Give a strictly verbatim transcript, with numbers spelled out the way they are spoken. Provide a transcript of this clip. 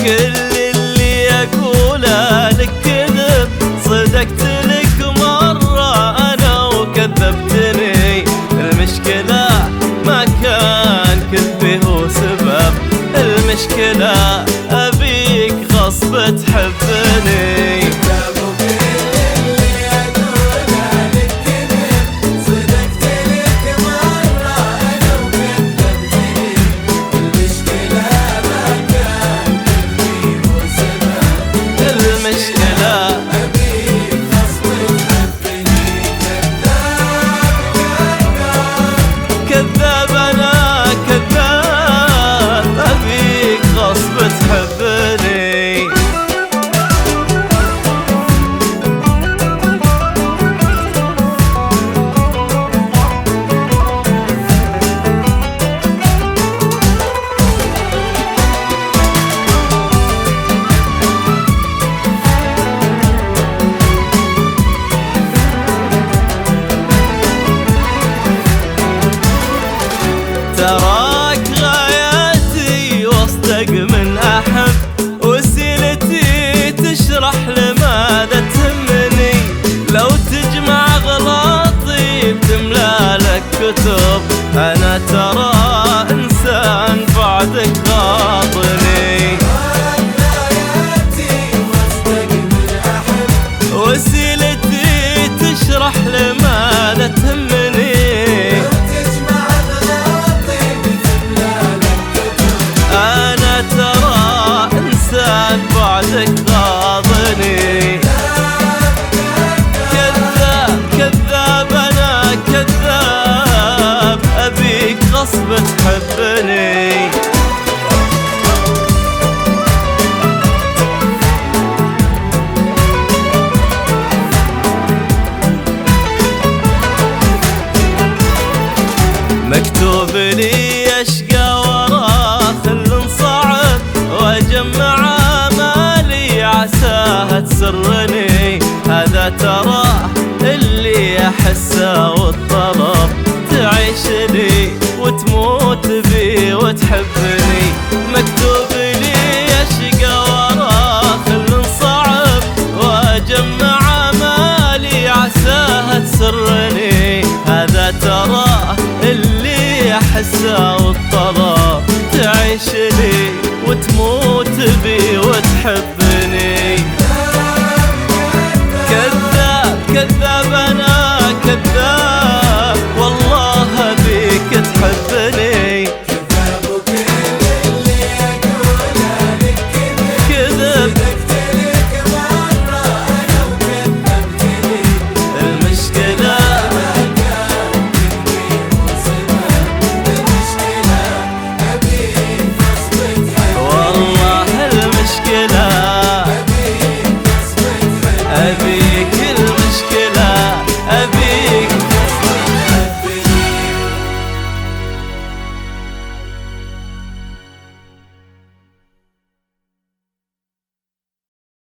كل اللي اقوله لك كذب، صدقت لك مرة انا وكذبتني. المشكلة ما كان كذبي هو سبب، المشكلة ابيك غصب تحبني. كذاب انا كذاب، ابيك غصب تحبني. تراك غاياتي واصدق من احب، وسيلتي تشرح لماذا تهمني. لو تجمع غلاطي بتملى لك كتب، انا ترى انسان بعدك غاضني. وسيلتي تشرح لماذا تهمني. أنا ترى إنسان بعدك غاضني. كذاب كذاب أنا كذاب، أبيك غصب تحبني. مكتوب لي أشقى وراه خل صعب، واجمع امالي عساها تسرني. هذا تراه اللي احسه والطلب، تعيش لي وتموت بي وتحبني. مكتوب لي أشقى وراه خل صعب، واجمع امالي عساها تسرني. هذا تراه اللي احسه والطلب، تعيش لي وتموت بي وتحب